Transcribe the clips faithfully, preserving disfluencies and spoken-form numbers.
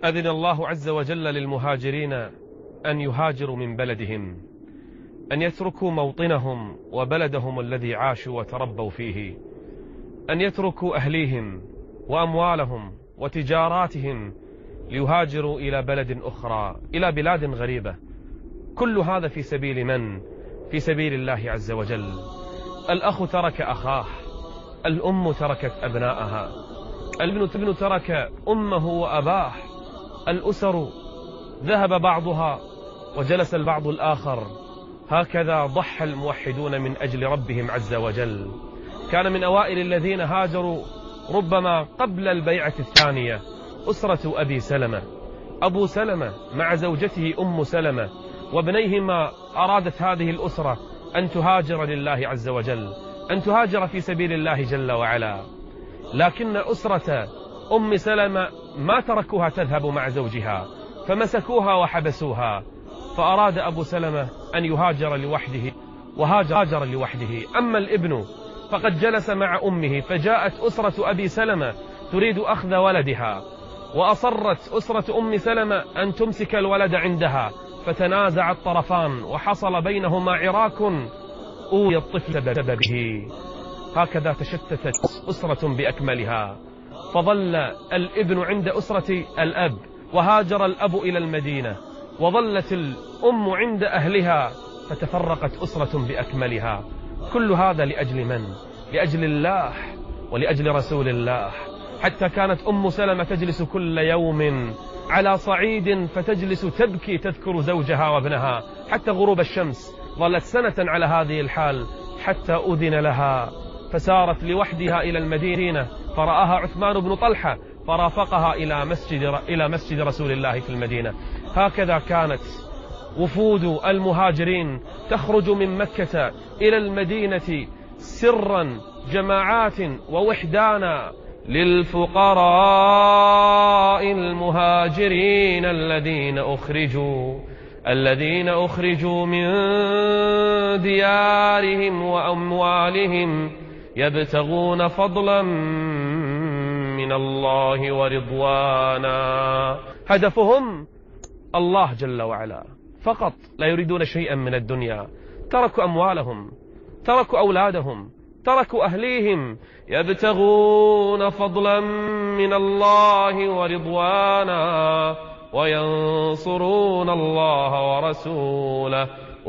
أذن الله عز وجل للمهاجرين أن يهاجروا من بلدهم، أن يتركوا موطنهم وبلدهم الذي عاشوا وتربوا فيه، أن يتركوا أهليهم وأموالهم وتجاراتهم ليهاجروا إلى بلد أخرى، إلى بلاد غريبة. كل هذا في سبيل من؟ في سبيل الله عز وجل. الأخ ترك أخاه، الأم تركت أبناءها، الابن ترك أمه وأباه، الأسر ذهب بعضها وجلس البعض الآخر. هكذا ضحى الموحدون من أجل ربهم عز وجل. كان من أوائل الذين هاجروا ربما قبل البيعة الثانية أسرة أبي سلمة. أبو سلمة مع زوجته أم سلمة وابنيهما أرادت هذه الأسرة أن تهاجر لله عز وجل، أن تهاجر في سبيل الله جل وعلا. لكن أسرة أم سلمة ما تركوها تذهب مع زوجها، فمسكوها وحبسوها. فأراد أبو سلمة أن يهاجر لوحده وهاجر لوحده. أما الابن فقد جلس مع أمه، فجاءت أسرة أبي سلمة تريد أخذ ولدها، وأصرت أسرة أم سلمة أن تمسك الولد عندها، فتنازع الطرفان وحصل بينهما عراك أوي الطفل بسببه. هكذا تشتتت أسرة بأكملها، فظل الابن عند أسرة الأب، وهاجر الأب إلى المدينة، وظلت الأم عند أهلها، فتفرقت أسرة بأكملها. كل هذا لأجل من؟ لأجل الله ولأجل رسول الله. حتى كانت أم سلمة تجلس كل يوم على صعيد فتجلس تبكي تذكر زوجها وابنها حتى غروب الشمس. ظلت سنة على هذه الحال حتى أذن لها، فسارت لوحدها إلى المدينة، فرآها عثمان بن طلحة فرافقها إلى مسجد إلى مسجد رسول الله في المدينة. هكذا كانت وفود المهاجرين تخرج من مكة إلى المدينة سرا جماعات ووحدانا. للفقراء المهاجرين الذين أخرجوا الذين أخرجوا من ديارهم وأموالهم يبتغون فضلا من الله ورضوانا. هدفهم الله جل وعلا فقط، لا يريدون شيئا من الدنيا. تركوا أموالهم، تركوا أولادهم، تركوا أهليهم، يبتغون فضلا من الله ورضوانا وينصرون الله ورسوله،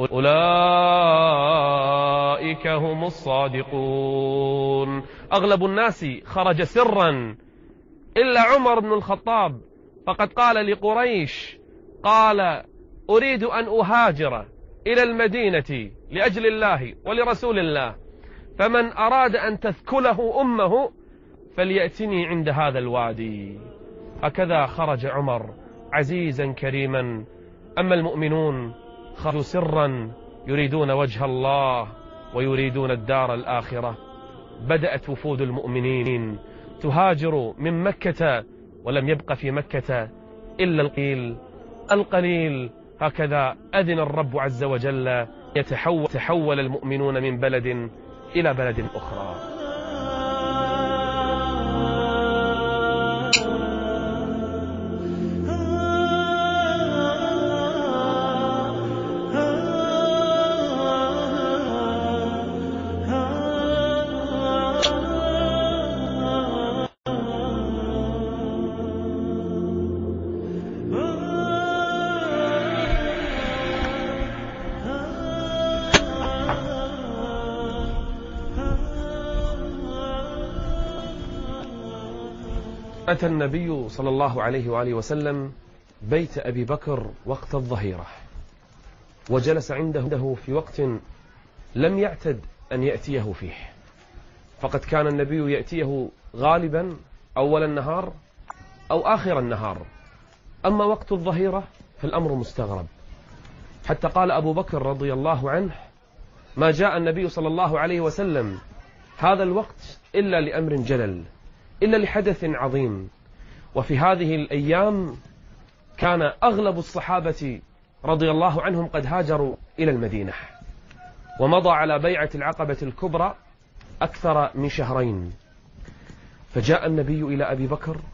أولئك هم الصادقون. أغلب الناس خرج سرا إلا عمر بن الخطاب، فقد قال لقريش، قال أريد أن أهاجر إلى المدينة لأجل الله ولرسول الله، فمن أراد أن تثكله أمه فليأتني عند هذا الوادي. هكذا خرج عمر عزيزا كريما. أما المؤمنون خرجوا سرا يريدون وجه الله ويريدون الدار الآخرة. بدأت وفود المؤمنين تهاجر من مكة، ولم يبق في مكة إلا القليل القليل. هكذا أذن الرب عز وجل يتحول تحول المؤمنون من بلد إلى بلد أخرى. أتى النبي صلى الله عليه وآله وسلم بيت أبي بكر وقت الظهيرة، وجلس عنده في وقت لم يعتد أن يأتيه فيه، فقد كان النبي يأتيه غالبا أول النهار أو آخر النهار. أما وقت الظهيرة فالأمر مستغرب، حتى قال أبو بكر رضي الله عنه: ما جاء النبي صلى الله عليه وسلم هذا الوقت إلا لأمر جلل، إلا لحدث عظيم. وفي هذه الأيام كان أغلب الصحابة رضي الله عنهم قد هاجروا إلى المدينة، ومضى على بيعة العقبة الكبرى أكثر من شهرين. فجاء النبي إلى أبي بكر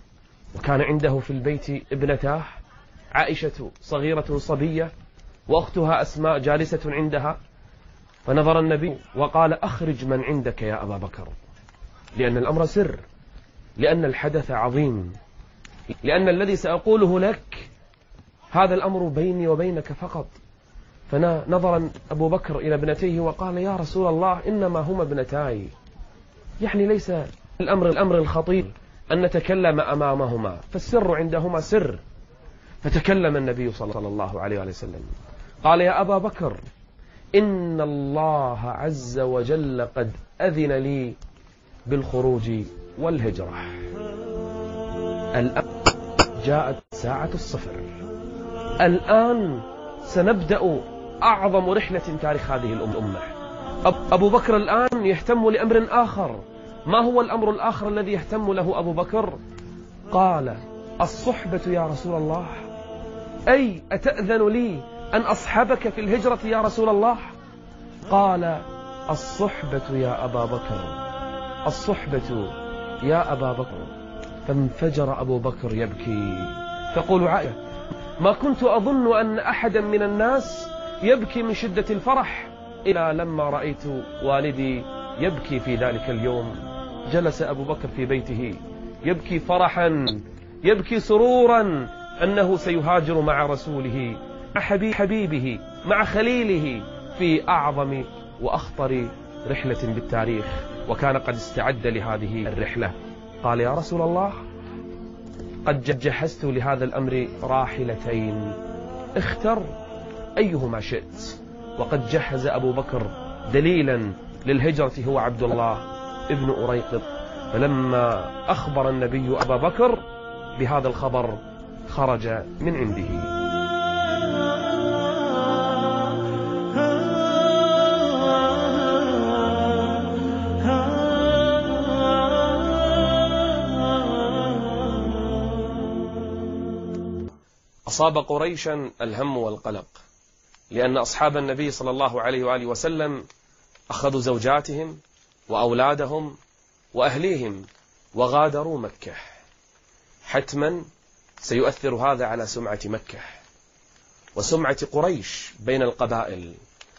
وكان عنده في البيت ابنتاه، عائشة صغيرة صبية وأختها أسماء جالسة عندها. فنظر النبي وقال: أخرج من عندك يا أبا بكر، لأن الأمر سر، لأن الحدث عظيم، لأن الذي سأقوله لك هذا الأمر بيني وبينك فقط. فنظر أبو بكر إلى ابنتيه وقال: يا رسول الله، إنما هما ابنتاي، يعني ليس الأمر الأمر الخطير أن نتكلم أمامهما، فالسر عندهما سر. فتكلم النبي صلى الله عليه وسلم قال: يا أبا بكر، إن الله عز وجل قد أذن لي بالخروج والهجرة. الآن جاءت ساعة الصفر، الآن سنبدأ أعظم رحلة تاريخ هذه الأمة. أبو بكر الآن يهتم لأمر آخر. ما هو الأمر الآخر الذي يهتم له أبو بكر؟ قال: الصحبة يا رسول الله، أي أتأذن لي أن أصحبك في الهجرة يا رسول الله؟ قال: الصحبة يا أبا بكر، الصحبة يا أبا بكر. فانفجر أبو بكر يبكي. تقول عائشة: ما كنت أظن أن أحدا من الناس يبكي من شدة الفرح إلا لما رأيت والدي يبكي في ذلك اليوم. جلس أبو بكر في بيته يبكي فرحا، يبكي سرورا أنه سيهاجر مع رسوله، مع حبيبه، مع خليله في أعظم وأخطر رحلة بالتاريخ، وكان قد استعد لهذه الرحلة. قال: يا رسول الله، قد جهزت لهذا الأمر راحلتين، اختر أيهما شئت. وقد جهز أبو بكر دليلا للهجرة هو عبد الله ابن أريقط. فلما أخبر النبي أبا بكر بهذا الخبر خرج من عنده. أصاب قريشا الهم والقلق، لأن أصحاب النبي صلى الله عليه وآله وسلم أخذوا زوجاتهم وأولادهم وأهليهم وغادروا مكة. حتما سيؤثر هذا على سمعة مكة وسمعة قريش بين القبائل.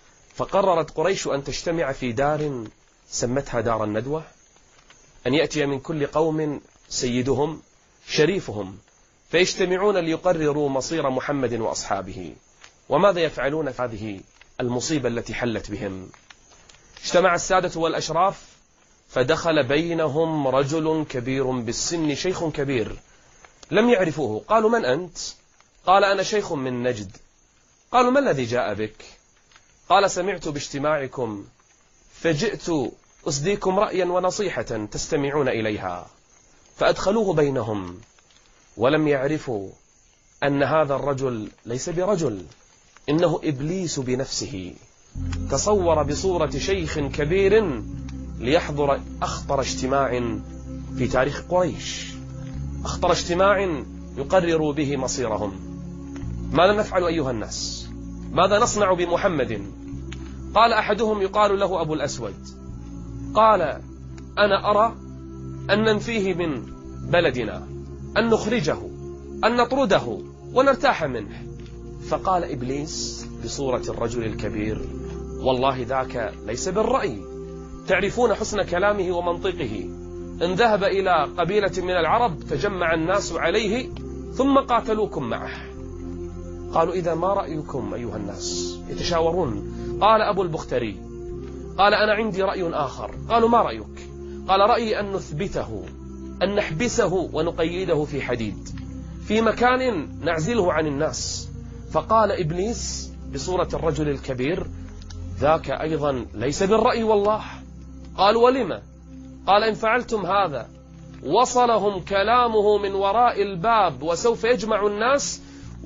فقررت قريش أن تجتمع في دار سمتها دار الندوة، أن يأتي من كل قوم سيدهم شريفهم، فيجتمعون ليقرروا مصير محمد وأصحابه وماذا يفعلون في هذه المصيبة التي حلت بهم. اجتمع السادة والأشراف، فدخل بينهم رجل كبير بالسن، شيخ كبير لم يعرفوه. قالوا: من أنت؟ قال: أنا شيخ من نجد. قالوا: ما الذي جاء بك؟ قال: سمعت باجتماعكم فجئت أسديكم رأيا ونصيحة تستمعون إليها. فأدخلوه بينهم، ولم يعرفوا أن هذا الرجل ليس برجل، إنه إبليس بنفسه، تصور بصورة شيخ كبير ليحضر أخطر اجتماع في تاريخ قريش، أخطر اجتماع يقرر به مصيرهم. ماذا نفعل أيها الناس؟ ماذا نصنع بمحمد؟ قال أحدهم يقال له أبو الأسود، قال: أنا أرى أن ننفيه من بلدنا، أن نخرجه، أن نطرده ونرتاح منه. فقال إبليس بصورة الرجل الكبير: والله ذاك ليس بالرأي، تعرفون حسن كلامه ومنطقه. إن ذهب إلى قبيلة من العرب تجمع الناس عليه ثم قاتلوكم معه. قالوا: إذا ما رأيكم أيها الناس؟ يتشاورون. قال أبو البختري: قال: أنا عندي رأي آخر. قالوا: ما رأيك؟ قال: رأيي أن نثبته، أن نحبسه ونقيده في حديد في مكان نعزله عن الناس. فقال إبليس بصورة الرجل الكبير: ذاك أيضا ليس بالرأي والله. قالوا: ولما؟ قال: إن فعلتم هذا وصلهم كلامه من وراء الباب، وسوف يجمع الناس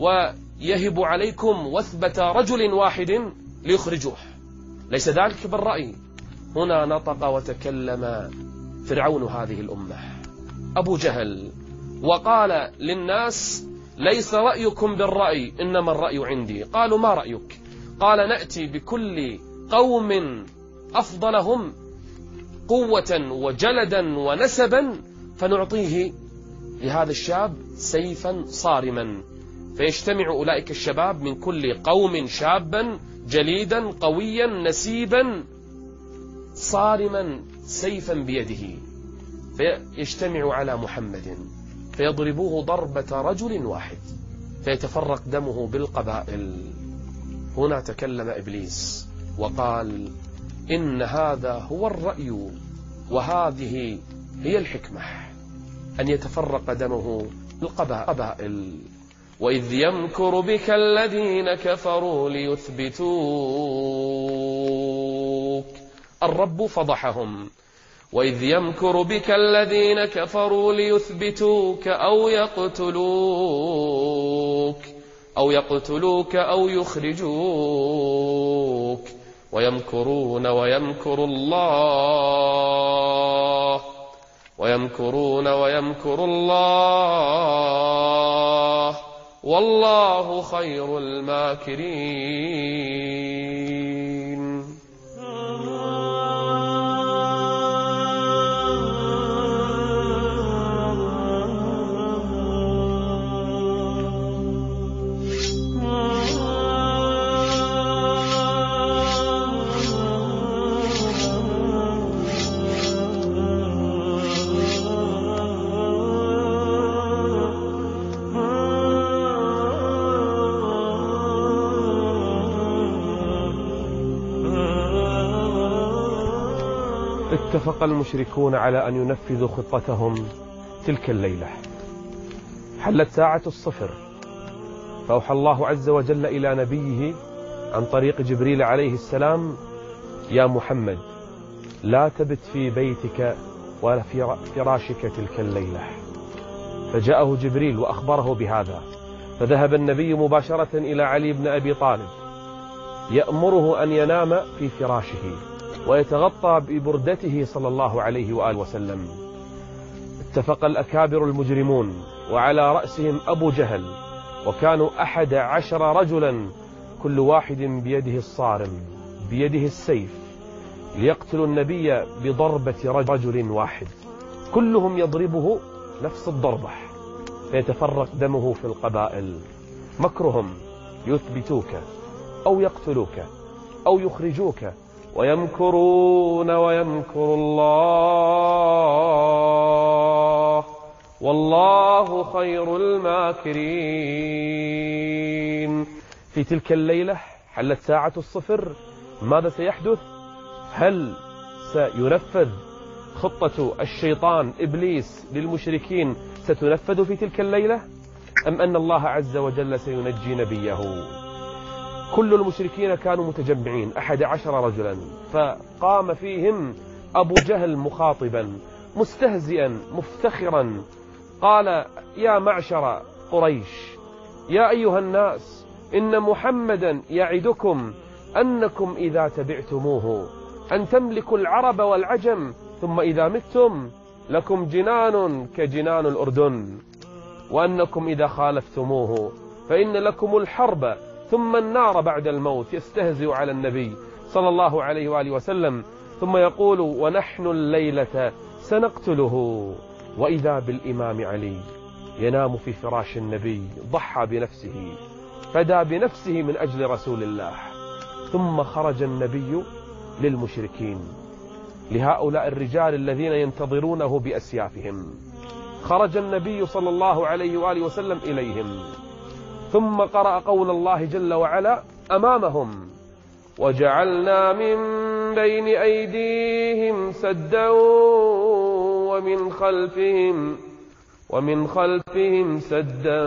ويهب عليكم وثبة رجل واحد ليخرجوه، ليس ذلك بالرأي. هنا نطق وتكلم فرعون هذه الأمة أبو جهل، وقال للناس: ليس رأيكم بالرأي، إنما الرأي عندي. قالوا: ما رأيك؟ قال: نأتي بكل قوم أفضلهم قوة وجلدا ونسبا فنعطيه لهذا الشاب سيفا صارما، فيجتمع أولئك الشباب من كل قوم شابا جليدا قويا نسيبا صارما سيفا بيده، فيجتمع على محمد فيضربوه ضربة رجل واحد فيتفرق دمه بالقبائل. هنا تكلم إبليس وقال: إن هذا هو الرأي وهذه هي الحكمة، أن يتفرق دمه بالقبائل. وإذ يمكر بك الذين كفروا ليثبتوك، الرب فضحهم. وإذ يمكر بك الذين كفروا ليثبتوك أو يقتلوك أو يقتلوك أو يخرجوك ويمكرون ويمكر الله ويمكرون ويمكر الله والله خير الماكرين. اتفق المشركون على أن ينفذوا خطتهم تلك الليلة. حلت ساعة الصفر، فأوحى الله عز وجل إلى نبيه عن طريق جبريل عليه السلام: يا محمد، لا تبت في بيتك ولا في فراشك تلك الليلة. فجاءه جبريل وأخبره بهذا، فذهب النبي مباشرة إلى علي بن أبي طالب يأمره أن ينام في فراشه ويتغطى ببردته صلى الله عليه وآله وسلم. اتفق الأكابر المجرمون وعلى رأسهم أبو جهل، وكانوا أحد عشر رجلا كل واحد بيده الصارم بيده السيف، ليقتلوا النبي بضربة رجل واحد، كلهم يضربه نفس الضربة فيتفرق دمه في القبائل. مكرهم يثبتوك أو يقتلوك أو يخرجوك ويمكرون ويمكر الله والله خير الماكرين. في تلك الليلة حلت ساعة الصفر. ماذا سيحدث؟ هل سينفذ خطة الشيطان إبليس للمشركين ستنفذ في تلك الليلة، أم أن الله عز وجل سينجي نبيه؟ كل المشركين كانوا متجمعين أحد عشر رجلا، فقام فيهم أبو جهل مخاطبا مستهزئا مفتخرا، قال: يا معشر قريش، يا أيها الناس، إن محمدا يعدكم أنكم إذا تبعتموه أن تملكوا العرب والعجم، ثم إذا متم لكم جنان كجنان الأردن، وأنكم إذا خالفتموه فإن لكم الحرب ثم النار بعد الموت. يستهزئ على النبي صلى الله عليه وآله وسلم، ثم يقول: ونحن الليلة سنقتله. وإذا بالإمام علي ينام في فراش النبي، ضحى بنفسه، فدى بنفسه من أجل رسول الله. ثم خرج النبي للمشركين، لهؤلاء الرجال الذين ينتظرونه بأسيافهم. خرج النبي صلى الله عليه وآله وسلم إليهم، ثم قرأ قول الله جل وعلا أمامهم: وجعلنا من بين أيديهم سدا ومن خلفهم ومن خلفهم سدا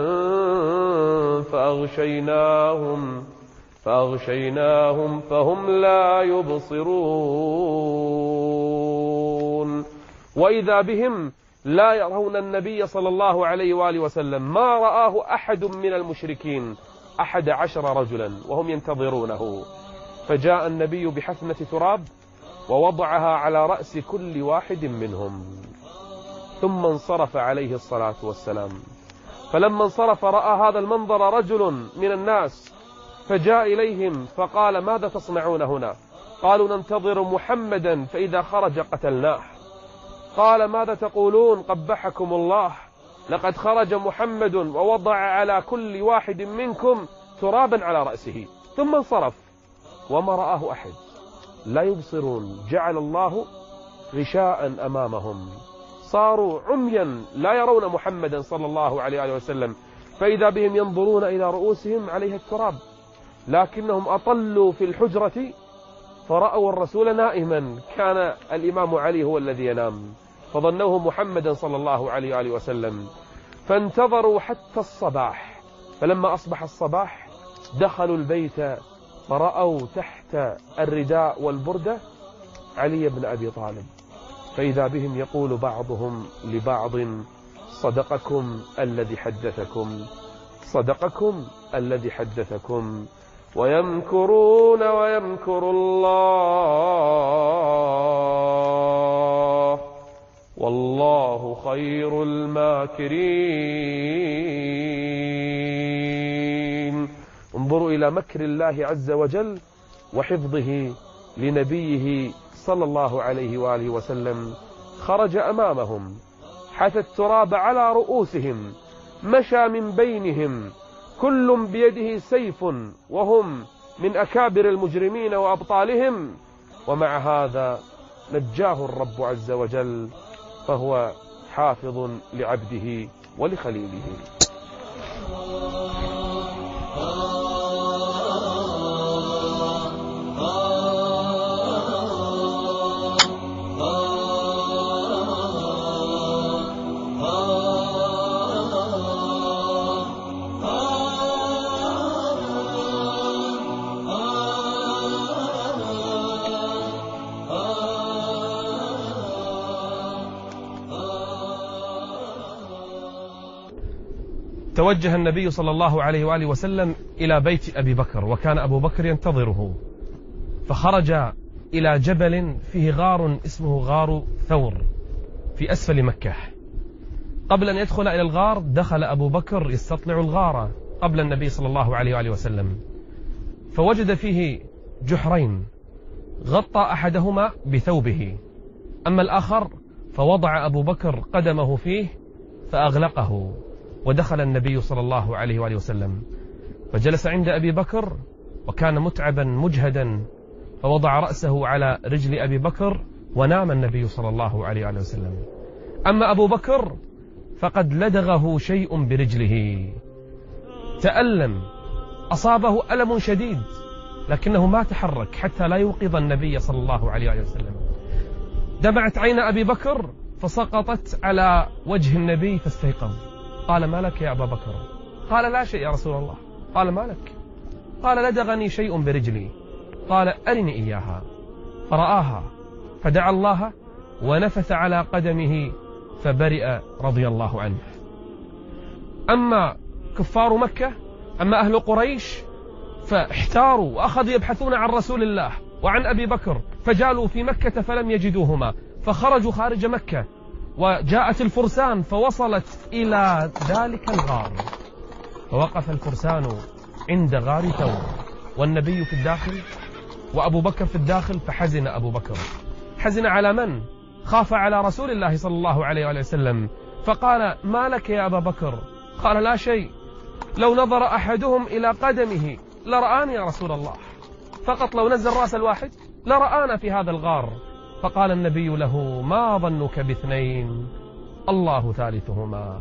فأغشيناهم فأغشيناهم فهم لا يبصرون. وإذا بهم لا يرون النبي صلى الله عليه وآله وسلم، ما رآه أحد من المشركين، أحد عشر رجلا وهم ينتظرونه. فجاء النبي بحفنة تراب ووضعها على رأس كل واحد منهم، ثم انصرف عليه الصلاة والسلام. فلما انصرف رأى هذا المنظر رجل من الناس، فجاء إليهم فقال: ماذا تصنعون هنا؟ قالوا: ننتظر محمدا فإذا خرج قتلناه. قال: ماذا تقولون؟ قبحكم الله. لقد خرج محمد ووضع على كل واحد منكم ترابا على رأسه، ثم انصرف وما رآه أحد، لا يبصرون. جعل الله غشاء أمامهم، صاروا عميا لا يرون محمدا صلى الله عليه وسلم، فإذا بهم ينظرون إلى رؤوسهم عليها التراب، لكنهم أطلوا في الحجرة فرأوا الرسول نائما، كان الإمام علي هو الذي ينام، فظنوه محمدا صلى الله عليه وسلم، فانتظروا حتى الصباح. فلما أصبح الصباح دخلوا البيت فرأوا تحت الرداء والبردة علي بن أبي طالب، فإذا بهم يقول بعضهم لبعض: صدقكم الذي حدثكم، صدقكم الذي حدثكم. ويمكرون ويمكر الله والله خير الماكرين. انظروا إلى مكر الله عز وجل وحفظه لنبيه صلى الله عليه وآله وسلم. خرج أمامهم، حث التراب على رؤوسهم، مشى من بينهم، كل بيده سيف، وهم من أكابر المجرمين وأبطالهم، ومع هذا نجاه الرب عز وجل، فهو حافظ لعبده ولخليله. توجه النبي صلى الله عليه وآله وسلم إلى بيت أبي بكر، وكان أبو بكر ينتظره، فخرج إلى جبل فيه غار اسمه غار ثور في أسفل مكة. قبل أن يدخل إلى الغار دخل أبو بكر يستطلع الغار قبل النبي صلى الله عليه وآله وسلم، فوجد فيه جحرين، غطى أحدهما بثوبه، أما الآخر فوضع أبو بكر قدمه فيه فأغلقه، ودخل النبي صلى الله عليه وآله وسلم فجلس عند أبي بكر، وكان متعبا مجهدا، فوضع رأسه على رجل أبي بكر ونام النبي صلى الله عليه وآله وسلم. أما أبو بكر فقد لدغه شيء برجله، تألم، أصابه ألم شديد، لكنه ما تحرك حتى لا يوقظ النبي صلى الله عليه وآله وسلم. دمعت عين أبي بكر فسقطت على وجه النبي فاستيقظ. قال: ما لك يا أبا بكر؟ قال: لا شيء يا رسول الله. قال: ما لك؟ قال: لدغني شيء برجلي. قال: أرني إياها. فرآها فدعا الله ونفث على قدمه فبرئ رضي الله عنه. أما كفار مكة، أما أهل قريش فاحتاروا وأخذوا يبحثون عن رسول الله وعن أبي بكر، فجالوا في مكة فلم يجدوهما، فخرجوا خارج مكة، وجاءت الفرسان فوصلت إلى ذلك الغار، فوقف الفرسان عند غار ثور، والنبي في الداخل وأبو بكر في الداخل، فحزن أبو بكر. حزن على من؟ خاف على رسول الله صلى الله عليه وسلم، فقال: ما لك يا أبا بكر؟ قال: لا شيء، لو نظر أحدهم إلى قدمه لرآني يا رسول الله، فقط لو نزل رأس الواحد لرآنا في هذا الغار. فقال النبي له: ما ظنك باثنين؟ الله ثالثهما،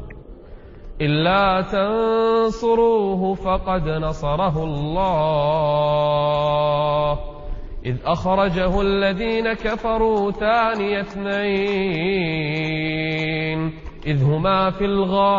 إلا تنصروه فقد نصره الله إذ أخرجه الذين كفروا ثاني اثنين إذ هما في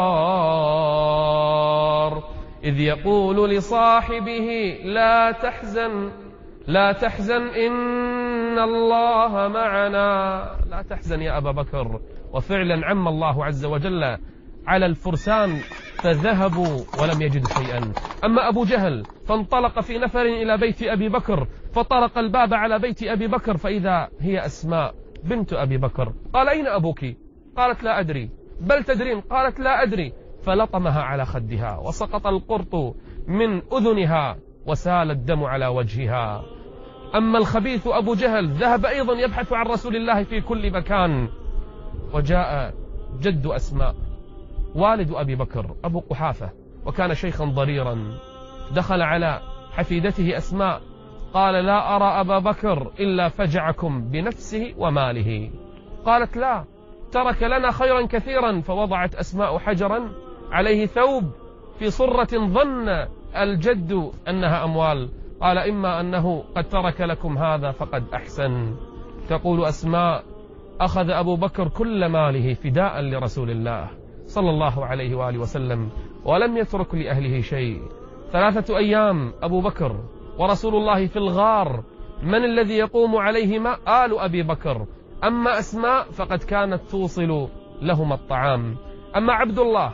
الغار إذ يقول لصاحبه لا تحزن لا تحزن إن الله معنا. لا تحزن يا أبا بكر. وفعلا عم الله عز وجل على الفرسان فذهبوا ولم يجدوا شيئا. أما أبو جهل فانطلق في نفر إلى بيت أبي بكر، فطرق الباب على بيت أبي بكر فإذا هي أسماء بنت أبي بكر. قال: أين أبوك؟ قالت: لا أدري. بل تدرين؟ قالت: لا أدري. فلطمها على خدها وسقط القرط من أذنها وسال الدم على وجهها. أما الخبيث أبو جهل ذهب أيضا يبحث عن رسول الله في كل مكان، وجاء جد أسماء والد أبي بكر أبو قحافة، وكان شيخا ضريرا، دخل على حفيدته أسماء قال: لا أرى أبا بكر إلا فجعكم بنفسه وماله. قالت: لا، ترك لنا خيرا كثيرا. فوضعت أسماء حجرا عليه ثوب في صرة ظن الجد أنها أموال. قال: إما أنه قد ترك لكم هذا فقد أحسن. تقول أسماء: أخذ أبو بكر كل ماله فداء لرسول الله صلى الله عليه وآله وسلم، ولم يترك لأهله شيء. ثلاثة أيام أبو بكر ورسول الله في الغار، من الذي يقوم عليهما؟ آل أبي بكر. أما أسماء فقد كانت توصل لهم الطعام. أما عبد الله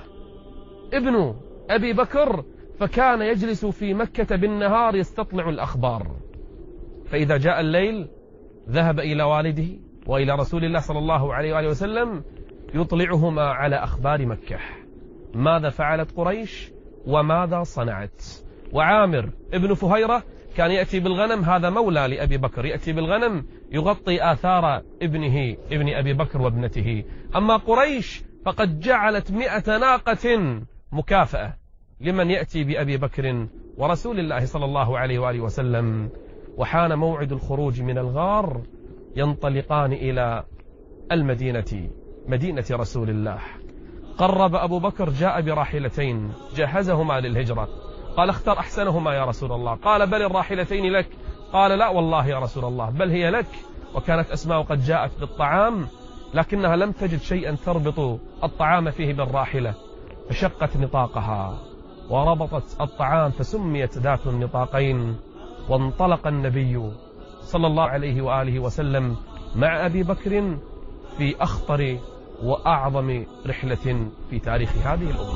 ابن أبي بكر فكان يجلس في مكة بالنهار يستطلع الأخبار، فإذا جاء الليل ذهب إلى والده وإلى رسول الله صلى الله عليه وآله وسلم يطلعهما على أخبار مكة، ماذا فعلت قريش وماذا صنعت. وعامر ابن فهيرة كان يأتي بالغنم، هذا مولى لأبي بكر، يأتي بالغنم يغطي آثار ابنه ابن أبي بكر وابنته. أما قريش فقد جعلت مئة ناقة مكافأة لمن يأتي بأبي بكر ورسول الله صلى الله عليه وآله وسلم. وحان موعد الخروج من الغار، ينطلقان إلى المدينة، مدينة رسول الله. قرب أبو بكر، جاء براحلتين جهزهما للهجرة. قال: اختر أحسنهما يا رسول الله. قال: بل الراحلتين لك. قال: لا والله يا رسول الله، بل هي لك. وكانت أسماء قد جاءت بالطعام، لكنها لم تجد شيئا تربط الطعام فيه بالراحلة، فشقت نطاقها وربطت الطعام فسميت ذات النطاقين. وانطلق النبي صلى الله عليه وآله وسلم مع أبي بكر في أخطر وأعظم رحلة في تاريخ هذه الأمة.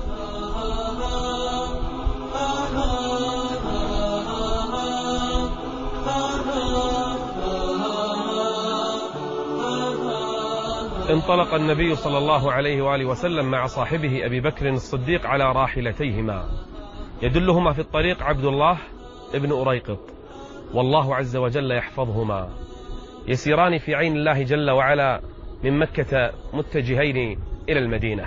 انطلق النبي صلى الله عليه وآله وسلم مع صاحبه أبي بكر الصديق على راحلتيهما، يدلهما في الطريق عبد الله ابن أريقط، والله عز وجل يحفظهما. يسيران في عين الله جل وعلا من مكة متجهين إلى المدينة.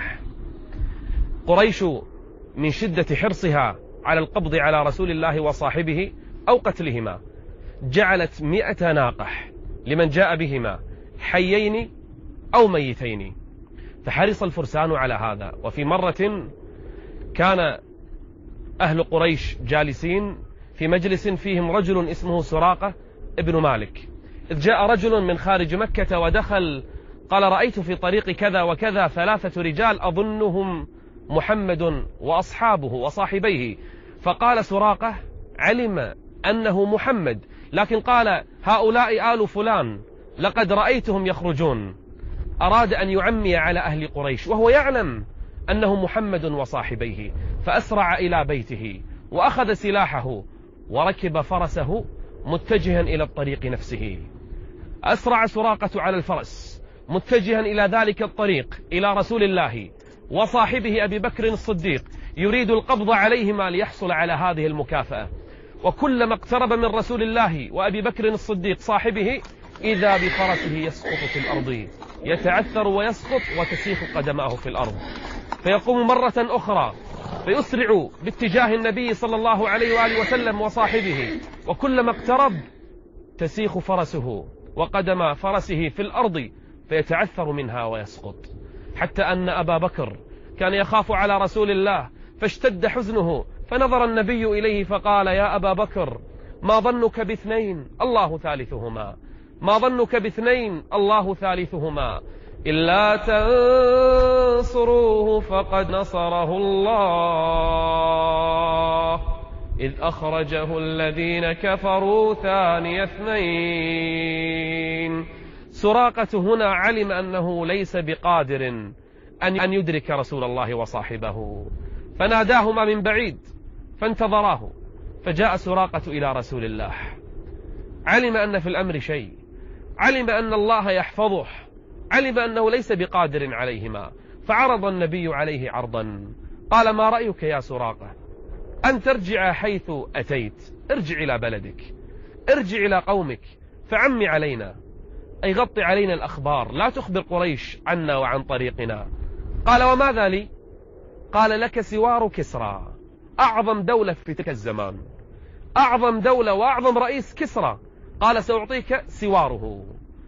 قريش من شدة حرصها على القبض على رسول الله وصاحبه أو قتلهما جعلت مئة ناقة لمن جاء بهما حيين أو ميتين، فحرص الفرسان على هذا. وفي مرة كان أهل قريش جالسين في مجلس فيهم رجل اسمه سراقة ابن مالك، إذ جاء رجل من خارج مكة ودخل قال: رأيت في طريق كذا وكذا ثلاثة رجال أظنهم محمد وأصحابه وصاحبيه. فقال سراقة: علم أنه محمد، لكن قال: هؤلاء آل فلان لقد رأيتهم يخرجون. أراد أن يعمي على أهل قريش وهو يعلم أنه محمد وصاحبيه، فأسرع إلى بيته وأخذ سلاحه وركب فرسه متجها إلى الطريق نفسه. أسرع سراقة على الفرس متجها إلى ذلك الطريق إلى رسول الله وصاحبه أبي بكر الصديق، يريد القبض عليهما ليحصل على هذه المكافأة. وكلما اقترب من رسول الله وأبي بكر الصديق صاحبه إذا بفرسه يسقط في الأرض، يتعثر ويسقط وتسيخ قدماه في الأرض، فيقوم مرة أخرى فيسرع باتجاه النبي صلى الله عليه وآله وسلم وصاحبه، وكلما اقترب تسيخ فرسه وقدم فرسه في الأرض فيتعثر منها ويسقط، حتى أن أبا بكر كان يخاف على رسول الله فاشتد حزنه، فنظر النبي إليه فقال: يا أبا بكر، ما ظنك باثنين الله ثالثهما، ما ظنك باثنين الله ثالثهما، إلا تنصروه فقد نصره الله إذ أخرجه الذين كفروا ثاني اثنين. سراقة هنا علم أنه ليس بقادر أن يدرك رسول الله وصاحبه، فناداهما من بعيد فانتظراه، فجاء سراقة إلى رسول الله، علم أن في الأمر شيء، علم أن الله يحفظه، علم أنه ليس بقادر عليهما، فعرض النبي عليه عرضا، قال: ما رأيك يا سراقة أن ترجع حيث أتيت، ارجع إلى بلدك، ارجع إلى قومك، فعمي علينا، أي غطي علينا الأخبار، لا تخبر قريش عنا وعن طريقنا. قال: وماذا لي؟ قال لك سوار كسرى، أعظم دولة في تلك الزمان، أعظم دولة وأعظم رئيس كسرى، قال سأعطيك سواره.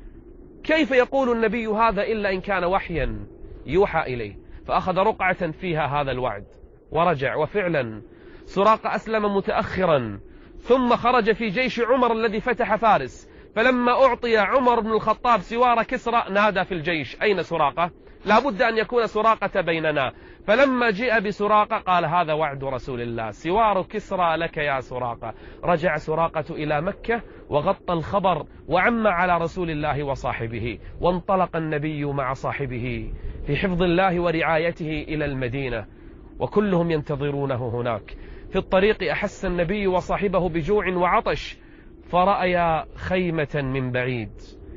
كيف يقول النبي هذا إلا إن كان وحيا يوحى إليه؟ فأخذ رقعة فيها هذا الوعد ورجع. وفعلا سراقة أسلم متأخرا، ثم خرج في جيش عمر الذي فتح فارس، فلما أعطي عمر بن الخطاب سوار كسرى نادى في الجيش: أين سراقة؟ لا بد أن يكون سراقة بيننا. فلما جاء بسراقة قال: هذا وعد رسول الله، سوار كسرى لك يا سراقة. رجع سراقة إلى مكة وغطى الخبر وعم على رسول الله وصاحبه، وانطلق النبي مع صاحبه في حفظ الله ورعايته إلى المدينة، وكلهم ينتظرونه هناك. في الطريق أحس النبي وصاحبه بجوع وعطش، فرأيا خيمة من بعيد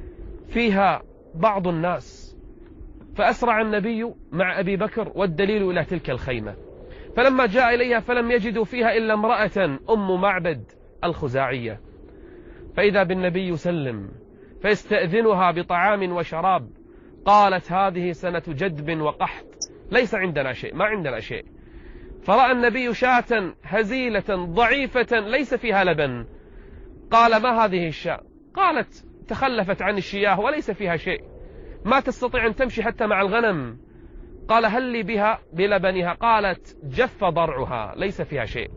فيها بعض الناس، فأسرع النبي مع أبي بكر والدليل إلى تلك الخيمة. فلما جاء إليها فلم يجدوا فيها إلا امرأة أم معبد الخزاعية، فإذا بالنبي يسلم فيستأذنها بطعام وشراب. قالت: هذه سنة جدب وقحط، ليس عندنا شيء، ما عندنا شيء. فرأى النبي شاة هزيلة ضعيفة ليس فيها لبن، قال: ما هذه الشاة؟ قالت: تخلفت عن الشياه وليس فيها شيء، ما تستطيع أن تمشي حتى مع الغنم. قال: هل لي بها بلبنها؟ قالت: جف ضرعها ليس فيها شيء.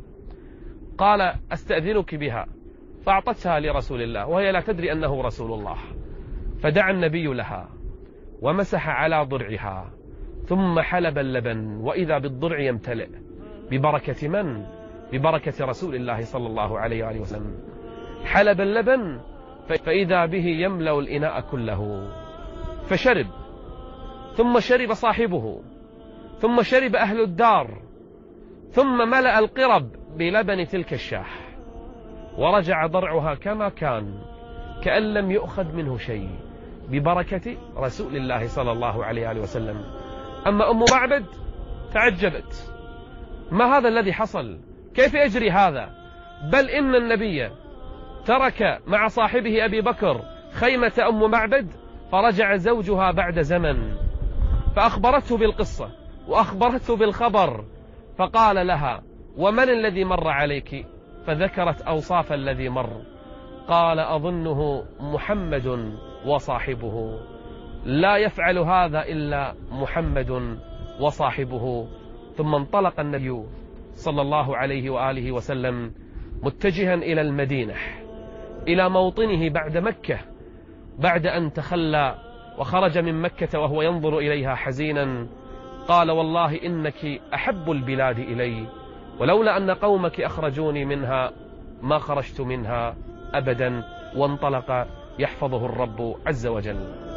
قال: أستأذنك بها. فأعطتها لرسول الله وهي لا تدري أنه رسول الله، فدعا النبي لها ومسح على ضرعها ثم حلب اللبن، وإذا بالضرع يمتلئ ببركة من؟ ببركة رسول الله صلى الله عليه وآله وسلم. حلب اللبن فإذا به يملأ الإناء كله، فشرب، ثم شرب صاحبه، ثم شرب أهل الدار، ثم ملأ القرب بلبن تلك الشاة، ورجع ضرعها كما كان كأن لم يؤخذ منه شيء ببركة رسول الله صلى الله عليه وآله وسلم. أما أم معبد تعجبت: ما هذا الذي حصل؟ كيف يجري هذا؟ بل إن النبي ترك مع صاحبه أبي بكر خيمة أم معبد، فرجع زوجها بعد زمن فأخبرته بالقصة وأخبرته بالخبر، فقال لها: ومن الذي مر عليك؟ فذكرت أوصاف الذي مر. قال: أظنه محمد وصاحبه، لا يفعل هذا إلا محمد وصاحبه. ثم انطلق النبي صلى الله عليه وآله وسلم متجها إلى المدينة، إلى موطنه بعد مكة، بعد أن تخلى وخرج من مكة وهو ينظر إليها حزينا. قال: والله إنك أحب البلاد إلي، ولولا أن قومك أخرجوني منها ما خرجت منها أبدا. وانطلق يحفظه الرب عز وجل.